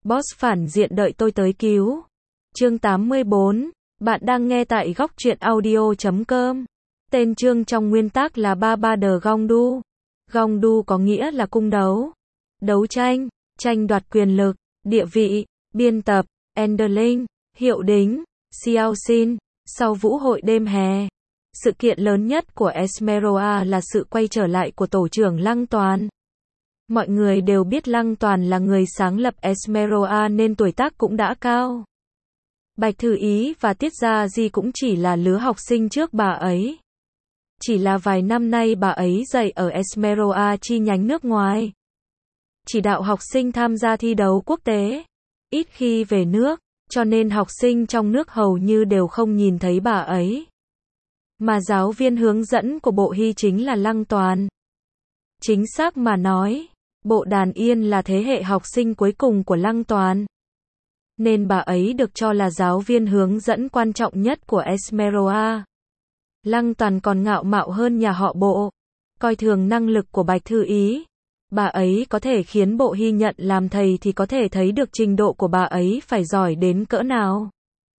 Boss phản diện đợi tôi tới cứu. Chương 84. Bạn đang nghe tại góc truyện audio.com. Tên chương trong nguyên tác là Ba de Gongdu. Gongdu có nghĩa là cung đấu, đấu tranh, tranh đoạt quyền lực, địa vị. Biên tập, Enderling, hiệu đính, Xiao Xin. Sau vũ hội đêm hè, sự kiện lớn nhất của Esmeralda là sự quay trở lại của tổ trưởng Lăng Toàn. Mọi người đều biết Lăng Toàn là người sáng lập Esmeralda nên tuổi tác cũng đã cao. Bạch Thư Ý và Tiết Gia Di cũng chỉ là lứa học sinh trước bà ấy. Chỉ là vài năm nay bà ấy dạy ở Esmeralda chi nhánh nước ngoài. Chỉ đạo học sinh tham gia thi đấu quốc tế. Ít khi về nước, cho nên học sinh trong nước hầu như đều không nhìn thấy bà ấy. Mà giáo viên hướng dẫn của Bộ Hy chính là Lăng Toàn. Chính xác mà nói, Bộ Đàn Yên là thế hệ học sinh cuối cùng của Lăng Toàn. Nên bà ấy được cho là giáo viên hướng dẫn quan trọng nhất của Esmeralda. Lăng Toàn còn ngạo mạo hơn nhà họ Bộ, coi thường năng lực của Bạch Thư Ý. Bà ấy có thể khiến Bộ Hy nhận làm thầy thì có thể thấy được trình độ của bà ấy phải giỏi đến cỡ nào.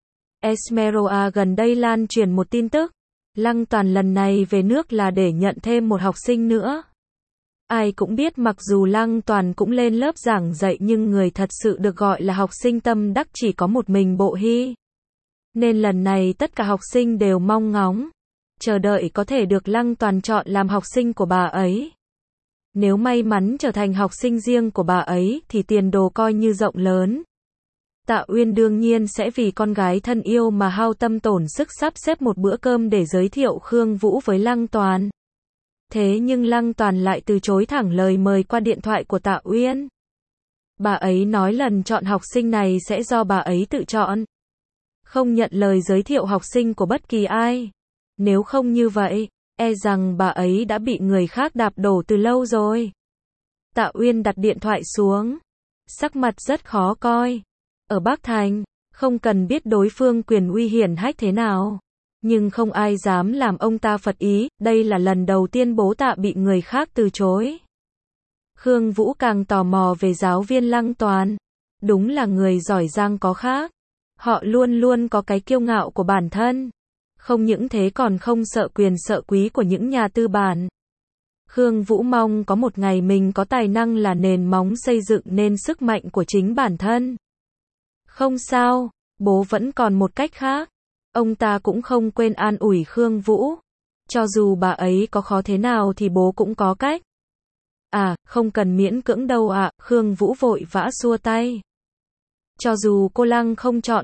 Esmeralda gần đây lan truyền một tin tức. Lăng Toàn lần này về nước là để nhận thêm một học sinh nữa. Ai cũng biết mặc dù Lăng Toàn cũng lên lớp giảng dạy nhưng người thật sự được gọi là học sinh tâm đắc chỉ có một mình Bộ Hy. Nên lần này tất cả học sinh đều mong ngóng, chờ đợi có thể được Lăng Toàn chọn làm học sinh của bà ấy. Nếu may mắn trở thành học sinh riêng của bà ấy thì tiền đồ coi như rộng lớn. Tạ Uyên đương nhiên sẽ vì con gái thân yêu mà hao tâm tổn sức sắp xếp một bữa cơm để giới thiệu Khương Vũ với Lăng Toàn. Thế nhưng Lăng Toàn lại từ chối thẳng lời mời qua điện thoại của Tạ Uyên. Bà ấy nói lần chọn học sinh này sẽ do bà ấy tự chọn. Không nhận lời giới thiệu học sinh của bất kỳ ai. Nếu không như vậy, e rằng bà ấy đã bị người khác đạp đổ từ lâu rồi. Tạ Uyên đặt điện thoại xuống. Sắc mặt rất khó coi. Ở Bắc Thành, không cần biết đối phương quyền uy hiển hách thế nào. Nhưng không ai dám làm ông ta phật ý, đây là lần đầu tiên bố Tạ bị người khác từ chối. Khương Vũ càng tò mò về giáo viên Lăng Toàn. Đúng là người giỏi giang có khác. Họ luôn luôn có cái kiêu ngạo của bản thân. Không những thế còn không sợ quyền sợ quý của những nhà tư bản. Khương Vũ mong có một ngày mình có tài năng là nền móng xây dựng nên sức mạnh của chính bản thân. Không sao, bố vẫn còn một cách khác. Ông ta cũng không quên an ủi Khương Vũ. Cho dù bà ấy có khó thế nào thì bố cũng có cách. À, không cần miễn cưỡng đâu ạ, Khương Vũ vội vã xua tay. Cho dù cô Lăng không chọn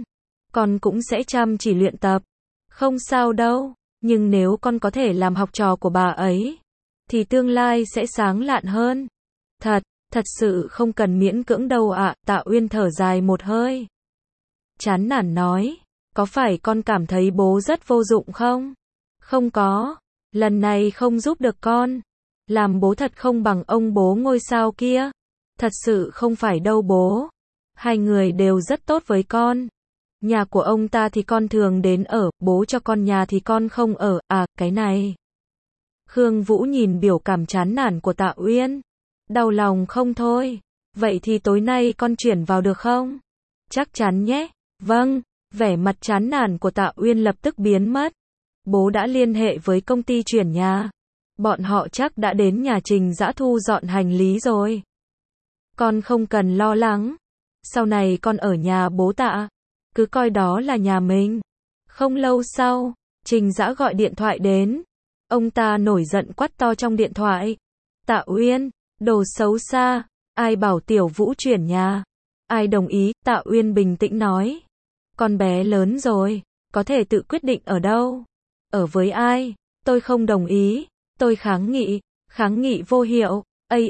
con cũng sẽ chăm chỉ luyện tập. Không sao đâu, nhưng nếu con có thể làm học trò của bà ấy, thì tương lai sẽ sáng lạn hơn. Thật sự không cần miễn cưỡng đâu ạ, Tạ Uyên thở dài một hơi. Chán nản nói, có phải con cảm thấy bố rất vô dụng không? Không có, lần này không giúp được con. Làm bố thật không bằng ông bố ngôi sao kia. Thật sự không phải đâu bố. Hai người đều rất tốt với con. Nhà của ông ta thì con thường đến ở, bố cho con nhà thì con không ở, à, cái này. Khương Vũ nhìn biểu cảm chán nản của Tạ Uyên. Đau lòng không thôi. Vậy thì tối nay con chuyển vào được không? Chắc chắn nhé. Vâng, vẻ mặt chán nản của Tạ Uyên lập tức biến mất. Bố đã liên hệ với công ty chuyển nhà. Bọn họ chắc đã đến nhà Trình Dã thu dọn hành lý rồi. Con không cần lo lắng. Sau này con ở nhà bố Tạ. Cứ coi đó là nhà mình. Không lâu sau, Trình Dã gọi điện thoại đến. Ông ta nổi giận quát to trong điện thoại. Tạ Uyên, đồ xấu xa, ai bảo Tiểu Vũ chuyển nhà? Ai đồng ý? Tạ Uyên bình tĩnh nói. Con bé lớn rồi, có thể tự quyết định ở đâu. Ở với ai? Tôi không đồng ý. Tôi kháng nghị vô hiệu.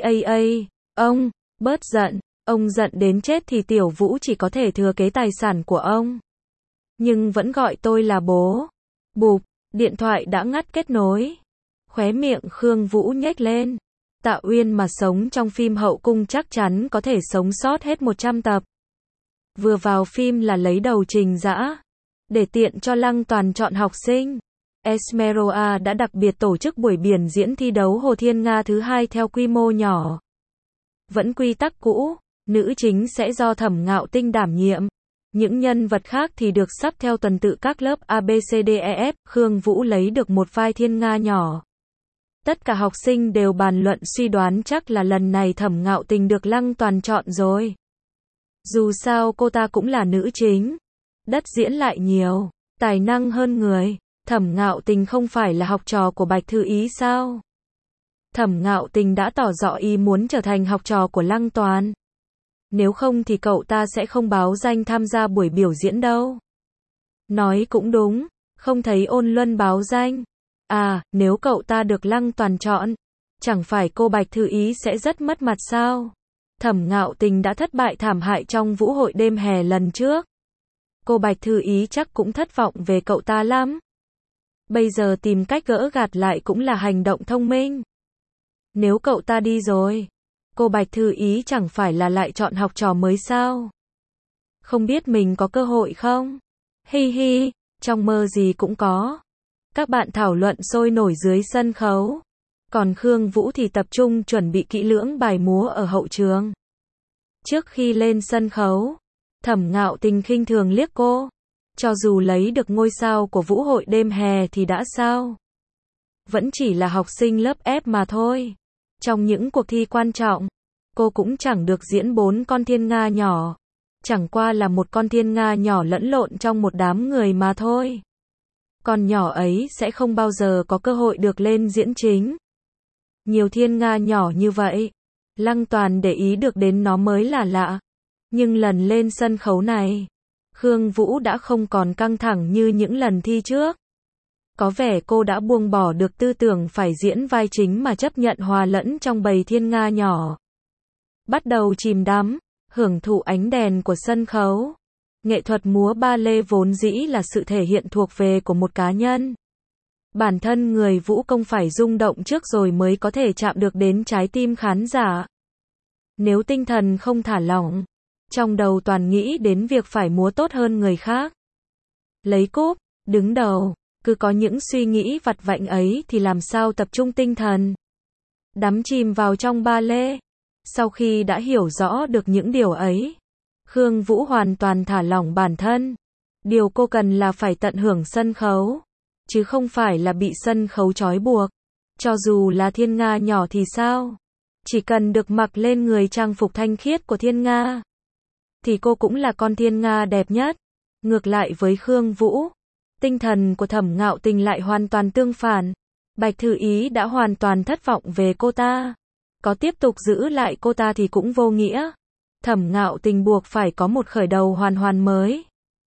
Ông, bớt giận. Ông giận đến chết thì Tiểu Vũ chỉ có thể thừa kế tài sản của ông. Nhưng vẫn gọi tôi là bố. Bụp, điện thoại đã ngắt kết nối. Khóe miệng Khương Vũ nhếch lên. Tạ Uyên mà sống trong phim hậu cung chắc chắn có thể sống sót hết 100 tập. Vừa vào phim là lấy đầu Trình Dã. Để tiện cho Lăng Toàn chọn học sinh, Esmeralda đã đặc biệt tổ chức buổi biểu diễn thi đấu Hồ Thiên Nga thứ 2 theo quy mô nhỏ. Vẫn quy tắc cũ, Nữ chính sẽ do Thẩm Ngạo Tinh đảm nhiệm. Những nhân vật khác thì được sắp theo tuần tự các lớp ABCDEF, Khương Vũ lấy được một vai Thiên Nga nhỏ. Tất cả học sinh đều bàn luận suy đoán chắc là lần này Thẩm Ngạo Tình được Lăng Toàn chọn rồi. Dù sao cô ta cũng là nữ chính. Đất diễn lại nhiều, tài năng hơn người. Thẩm Ngạo Tình không phải là học trò của Bạch Thư Ý sao? Thẩm Ngạo Tình đã tỏ rõ ý muốn trở thành học trò của Lăng Toàn. Nếu không thì cậu ta sẽ không báo danh tham gia buổi biểu diễn đâu. Nói cũng đúng, không thấy Ôn Luân báo danh. À, nếu cậu ta được Lăng Toàn chọn, chẳng phải cô Bạch Thư Ý sẽ rất mất mặt sao? Thẩm Ngạo Tình đã thất bại thảm hại trong vũ hội đêm hè lần trước. Cô Bạch Thư Ý chắc cũng thất vọng về cậu ta lắm. Bây giờ tìm cách gỡ gạt lại cũng là hành động thông minh. Nếu cậu ta đi rồi, cô Bạch Thư Ý chẳng phải là lại chọn học trò mới sao? Không biết mình có cơ hội không? Hi hi, trong mơ gì cũng có. Các bạn thảo luận sôi nổi dưới sân khấu. Còn Khương Vũ thì tập trung chuẩn bị kỹ lưỡng bài múa ở hậu trường. Trước khi lên sân khấu, Thẩm Ngạo Tình khinh thường liếc cô. Cho dù lấy được ngôi sao của vũ hội đêm hè thì đã sao? Vẫn chỉ là học sinh lớp F mà thôi. Trong những cuộc thi quan trọng, cô cũng chẳng được diễn 4 con thiên nga nhỏ. Chẳng qua là một con thiên nga nhỏ lẫn lộn trong một đám người mà thôi. Con nhỏ ấy sẽ không bao giờ có cơ hội được lên diễn chính. Nhiều thiên nga nhỏ như vậy, Lăng Toàn để ý được đến nó mới là lạ. Nhưng lần lên sân khấu này, Khương Vũ đã không còn căng thẳng như những lần thi trước. Có vẻ cô đã buông bỏ được tư tưởng phải diễn vai chính mà chấp nhận hòa lẫn trong bầy thiên nga nhỏ. Bắt đầu chìm đắm, hưởng thụ ánh đèn của sân khấu. Nghệ thuật múa ba lê vốn dĩ là sự thể hiện thuộc về của một cá nhân. Bản thân người vũ công phải rung động trước rồi mới có thể chạm được đến trái tim khán giả. Nếu tinh thần không thả lỏng, trong đầu toàn nghĩ đến việc phải múa tốt hơn người khác, lấy cúp, đứng đầu, cứ có những suy nghĩ vặt vãnh ấy thì làm sao tập trung tinh thần, đắm chìm vào trong ba lê. Sau khi đã hiểu rõ được những điều ấy, Khương Vũ hoàn toàn thả lỏng bản thân. Điều cô cần là phải tận hưởng sân khấu, chứ không phải là bị sân khấu trói buộc. Cho dù là thiên nga nhỏ thì sao? Chỉ cần được mặc lên người trang phục thanh khiết của thiên nga, thì cô cũng là con thiên nga đẹp nhất. Ngược lại với Khương Vũ, tinh thần của Thẩm Ngạo Tình lại hoàn toàn tương phản. Bạch Thư Ý đã hoàn toàn thất vọng về cô ta. Có tiếp tục giữ lại cô ta thì cũng vô nghĩa. Thẩm Ngạo Tình buộc phải có một khởi đầu hoàn hoàn mới.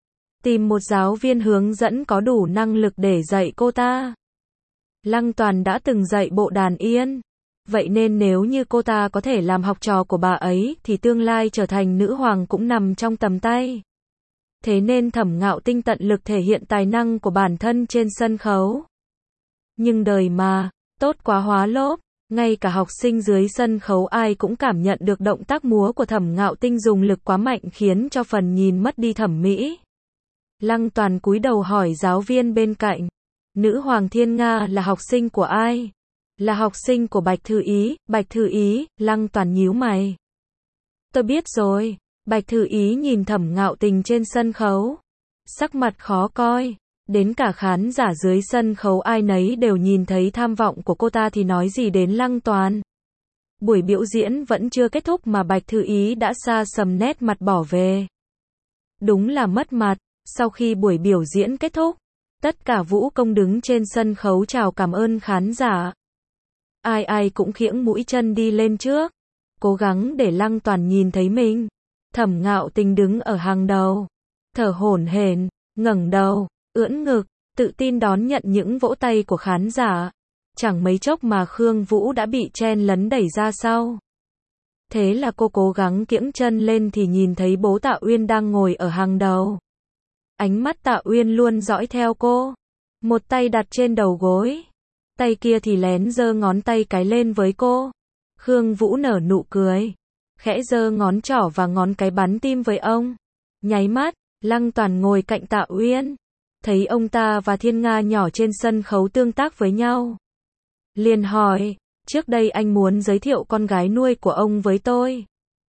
Tìm một giáo viên hướng dẫn có đủ năng lực để dạy cô ta. Lăng Toàn đã từng dạy bộ đàn yên. Vậy nên nếu như cô ta có thể làm học trò của bà ấy thì tương lai trở thành nữ hoàng cũng nằm trong tầm tay. Thế nên Thẩm Ngạo Tinh tận lực thể hiện tài năng của bản thân trên sân khấu. Nhưng đời mà, tốt quá hóa lốp. Ngay cả học sinh dưới sân khấu ai cũng cảm nhận được động tác múa của Thẩm Ngạo Tinh dùng lực quá mạnh khiến cho phần nhìn mất đi thẩm mỹ. Lăng Toàn cúi đầu hỏi giáo viên bên cạnh. Nữ hoàng thiên nga là học sinh của ai? Là học sinh của Bạch Thư Ý. Bạch Thư Ý, Lăng Toàn nhíu mày. Tôi biết rồi. Bạch Thư Ý nhìn Thẩm Ngạo Tình trên sân khấu. Sắc mặt khó coi. Đến cả khán giả dưới sân khấu ai nấy đều nhìn thấy tham vọng của cô ta thì nói gì đến Lăng Toàn. Buổi biểu diễn vẫn chưa kết thúc mà Bạch Thư Ý đã xa sầm nét mặt bỏ về. Đúng là mất mặt. Sau khi buổi biểu diễn kết thúc, tất cả vũ công đứng trên sân khấu chào cảm ơn khán giả. Ai ai cũng khiễng mũi chân đi lên trước, cố gắng để Lăng Toàn nhìn thấy mình. Thẩm Ngạo Tình đứng ở hàng đầu, thở hổn hển, ngẩng đầu, ưỡn ngực, tự tin đón nhận những vỗ tay của khán giả. Chẳng mấy chốc mà Khương Vũ đã bị chen lấn đẩy ra sau. Thế là cô cố gắng kiễng chân lên thì nhìn thấy bố Tạ Uyên đang ngồi ở hàng đầu. Ánh mắt Tạ Uyên luôn dõi theo cô. Một tay đặt trên đầu gối, tay kia thì lén giơ ngón tay cái lên với cô. Khương Vũ nở nụ cười, khẽ giơ ngón trỏ và ngón cái bắn tim với ông. Nháy mắt, Lăng Toàn ngồi cạnh Tạ Uyên, thấy ông ta và thiên nga nhỏ trên sân khấu tương tác với nhau. Liền hỏi, trước đây anh muốn giới thiệu con gái nuôi của ông với tôi.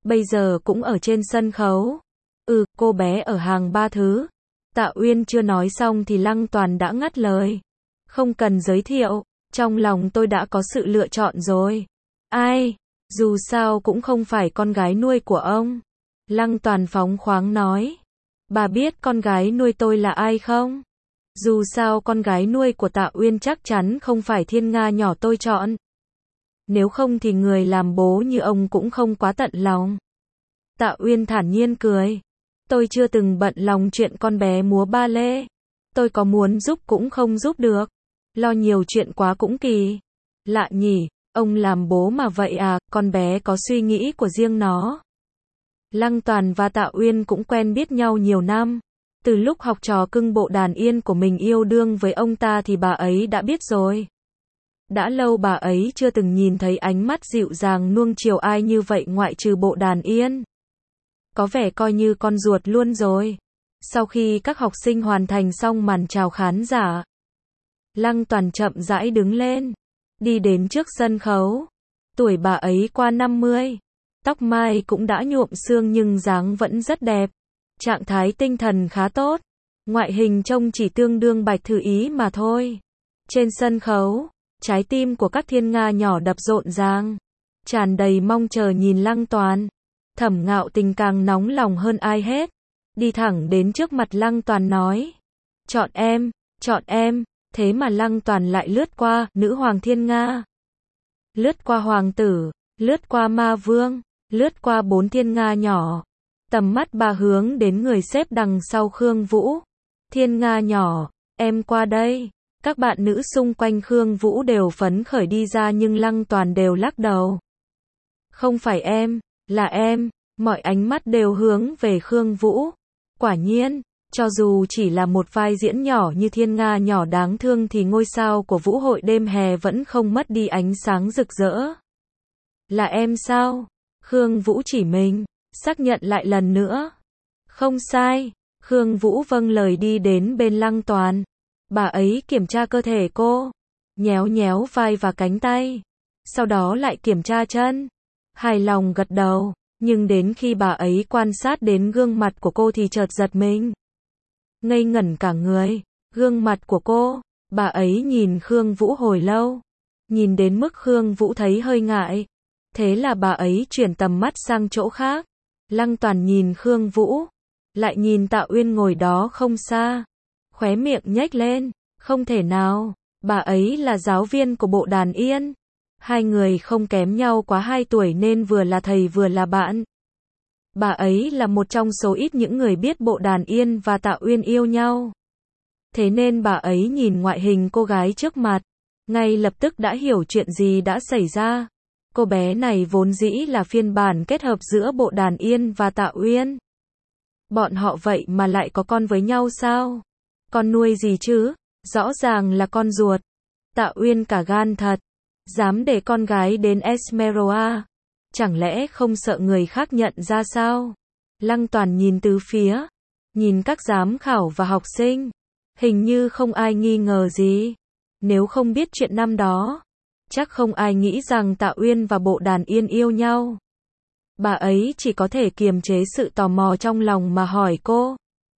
bây giờ cũng ở trên sân khấu. Cô bé ở hàng 3 thứ. Tạ Uyên chưa nói xong thì Lăng Toàn đã ngắt lời. Không cần giới thiệu, trong lòng tôi đã có sự lựa chọn rồi. Ai? Dù sao cũng không phải con gái nuôi của ông. Lăng Toàn phóng khoáng nói. Bà biết con gái nuôi tôi là ai không? Dù sao con gái nuôi của Tạ Uyên chắc chắn không phải Thiên Nga nhỏ tôi chọn. Nếu không thì người làm bố như ông cũng không quá tận lòng. Tạ Uyên thản nhiên cười. Tôi chưa từng bận lòng chuyện con bé múa ba lê. Tôi có muốn giúp cũng không giúp được. Lo nhiều chuyện quá cũng kỳ. Lạ nhỉ, ông làm bố mà vậy à, con bé có suy nghĩ của riêng nó. Lăng Toàn và Tạ Uyên cũng quen biết nhau nhiều năm. Từ lúc học trò cưng bộ đàn yên của mình yêu đương với ông ta thì bà ấy đã biết rồi. Đã lâu bà ấy chưa từng nhìn thấy ánh mắt dịu dàng nuông chiều ai như vậy ngoại trừ bộ đàn yên. Có vẻ coi như con ruột luôn rồi. Sau khi các học sinh hoàn thành xong màn chào khán giả, Lăng Toàn chậm rãi đứng lên, đi đến trước sân khấu. Tuổi bà ấy qua 50, tóc mai cũng đã nhuộm sương nhưng dáng vẫn rất đẹp. Trạng thái tinh thần khá tốt, ngoại hình trông chỉ tương đương Bạch Thư Ý mà thôi. Trên sân khấu, trái tim của các thiên nga nhỏ đập rộn ràng, tràn đầy mong chờ nhìn Lăng Toàn. Thẩm Ngạo Tình càng nóng lòng hơn ai hết, đi thẳng đến trước mặt Lăng Toàn nói. Chọn em, thế mà Lăng Toàn lại lướt qua nữ hoàng thiên nga, lướt qua hoàng tử, lướt qua ma vương, lướt qua 4 thiên nga nhỏ. Tầm mắt bà hướng đến người xếp đằng sau Khương Vũ. Thiên nga nhỏ, em qua đây. Các bạn nữ xung quanh Khương Vũ đều phấn khởi đi ra nhưng Lăng Toàn đều lắc đầu. Không phải em, là em. Mọi ánh mắt đều hướng về Khương Vũ. Quả nhiên, cho dù chỉ là một vai diễn nhỏ như thiên nga nhỏ đáng thương thì ngôi sao của vũ hội đêm hè vẫn không mất đi ánh sáng rực rỡ. Là em sao? Khương Vũ chỉ mình, xác nhận lại lần nữa. Không sai. Khương Vũ vâng lời đi đến bên Lăng Toàn. Bà ấy kiểm tra cơ thể cô, nhéo nhéo vai và cánh tay, sau đó lại kiểm tra chân. Hài lòng gật đầu, nhưng đến khi bà ấy quan sát đến gương mặt của cô thì chợt giật mình. Ngây ngẩn cả người, gương mặt của cô, bà ấy nhìn Khương Vũ hồi lâu, nhìn đến mức Khương Vũ thấy hơi ngại. Thế là bà ấy chuyển tầm mắt sang chỗ khác. Lăng Toàn nhìn Khương Vũ, lại nhìn Tạ Uyên ngồi đó không xa. Khóe miệng nhếch lên, không thể nào, bà ấy là giáo viên của bộ đàn yên. Hai người không kém nhau quá 2 tuổi nên vừa là thầy vừa là bạn. Bà ấy là một trong số ít những người biết bộ đàn yên và Tạ Uyên yêu nhau. Thế nên bà ấy nhìn ngoại hình cô gái trước mặt, ngay lập tức đã hiểu chuyện gì đã xảy ra. Cô bé này vốn dĩ là phiên bản kết hợp giữa bộ đàn yên và Tạ Uyên. Bọn họ vậy mà lại có con với nhau sao? Con nuôi gì chứ? Rõ ràng là con ruột. Tạ Uyên cả gan thật, dám để con gái đến Esmeralda. Chẳng lẽ không sợ người khác nhận ra sao? Lăng Toàn nhìn từ phía, nhìn các giám khảo và học sinh. Hình như không ai nghi ngờ gì. Nếu không biết chuyện năm đó, chắc không ai nghĩ rằng Tạ Uyên và bộ đàn yên yêu nhau. Bà ấy chỉ có thể kiềm chế sự tò mò trong lòng mà hỏi cô.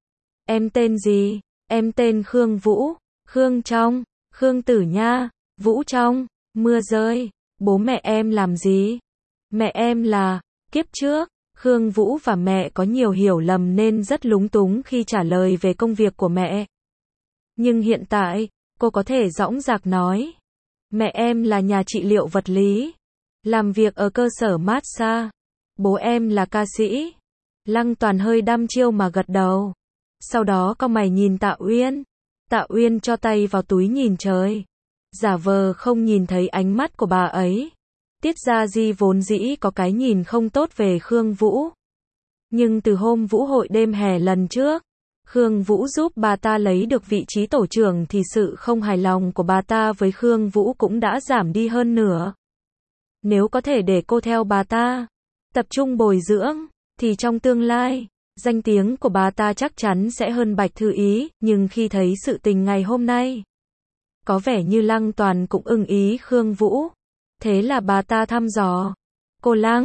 Em tên gì? Em tên Khương Vũ. Khương Trong, Khương Tử Nha, Vũ Trong, mưa rơi. Bố mẹ em làm gì? Mẹ em là, kiếp trước, Khương Vũ và mẹ có nhiều hiểu lầm nên rất lúng túng khi trả lời về công việc của mẹ. Nhưng hiện tại, cô có thể dõng dạc nói. Mẹ em là nhà trị liệu vật lý, làm việc ở cơ sở massage. Bố em là ca sĩ. Lăng Toàn hơi đăm chiêu mà gật đầu. Sau đó cau mày nhìn Tạ Uyên. Tạ Uyên cho tay vào túi nhìn trời, giả vờ không nhìn thấy ánh mắt của bà ấy. Tiết Gia Di vốn dĩ có cái nhìn không tốt về Khương Vũ. Nhưng từ hôm vũ hội đêm hè lần trước, Khương Vũ giúp bà ta lấy được vị trí tổ trưởng thì sự không hài lòng của bà ta với Khương Vũ cũng đã giảm đi hơn nửa. Nếu có thể để cô theo bà ta, tập trung bồi dưỡng, thì trong tương lai, danh tiếng của bà ta chắc chắn sẽ hơn Bạch Thư Ý, nhưng khi thấy sự tình ngày hôm nay, có vẻ như Lăng Toàn cũng ưng ý Khương Vũ. Thế là bà ta thăm dò.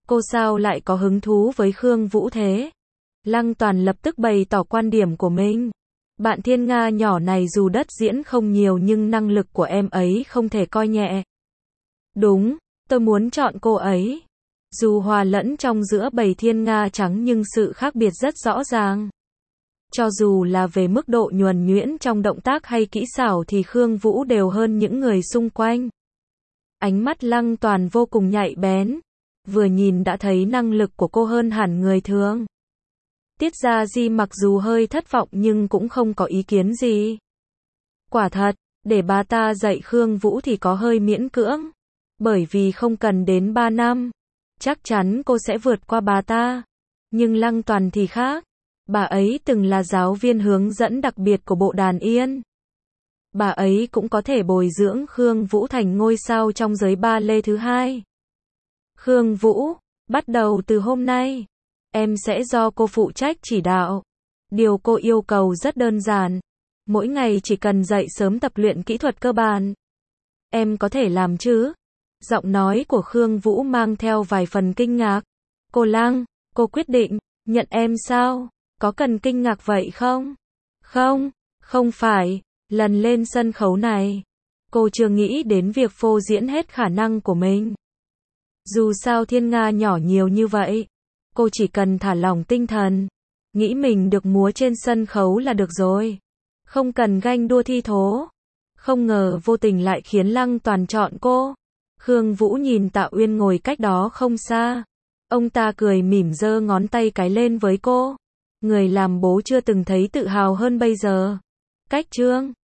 Cô sao lại có hứng thú với Khương Vũ thế? Lăng Toàn lập tức bày tỏ quan điểm của mình. Bạn Thiên Nga nhỏ này dù đất diễn không nhiều nhưng năng lực của em ấy không thể coi nhẹ. Đúng, tôi muốn chọn cô ấy. Dù hòa lẫn trong giữa bầy thiên nga trắng nhưng sự khác biệt rất rõ ràng. Cho dù là về mức độ nhuần nhuyễn trong động tác hay kỹ xảo thì Khương Vũ đều hơn những người xung quanh. Ánh mắt Lăng Toàn vô cùng nhạy bén. Vừa nhìn đã thấy năng lực của cô hơn hẳn người thường. Tiết Gia Di mặc dù hơi thất vọng nhưng cũng không có ý kiến gì. Quả thật, để bà ta dạy Khương Vũ thì có hơi miễn cưỡng. Bởi vì không cần đến 3 năm. Chắc chắn cô sẽ vượt qua bà ta. Nhưng Lăng Toàn thì khác. Bà ấy từng là giáo viên hướng dẫn đặc biệt của bộ đàn yên. Bà ấy cũng có thể bồi dưỡng Khương Vũ thành ngôi sao trong giới ba lê thứ hai. Khương Vũ, bắt đầu từ hôm nay, em sẽ do cô phụ trách chỉ đạo. Điều cô yêu cầu rất đơn giản. Mỗi ngày chỉ cần dậy sớm tập luyện kỹ thuật cơ bản. Em có thể làm chứ? Giọng nói của Khương Vũ mang theo vài phần kinh ngạc. Cô Lăng, cô quyết định nhận em sao? Có cần kinh ngạc vậy không? Không, không phải. Lần lên sân khấu này, cô chưa nghĩ đến việc phô diễn hết khả năng của mình. Dù sao thiên nga nhỏ nhiều như vậy, cô chỉ cần thả lỏng tinh thần, nghĩ mình được múa trên sân khấu là được rồi. Không cần ganh đua thi thố. Không ngờ vô tình lại khiến Lăng Toàn chọn cô. Khương Vũ nhìn Tạ Uyên ngồi cách đó không xa. Ông ta cười mỉm giơ ngón tay cái lên với cô. Người làm bố chưa từng thấy tự hào hơn bây giờ. Cách chương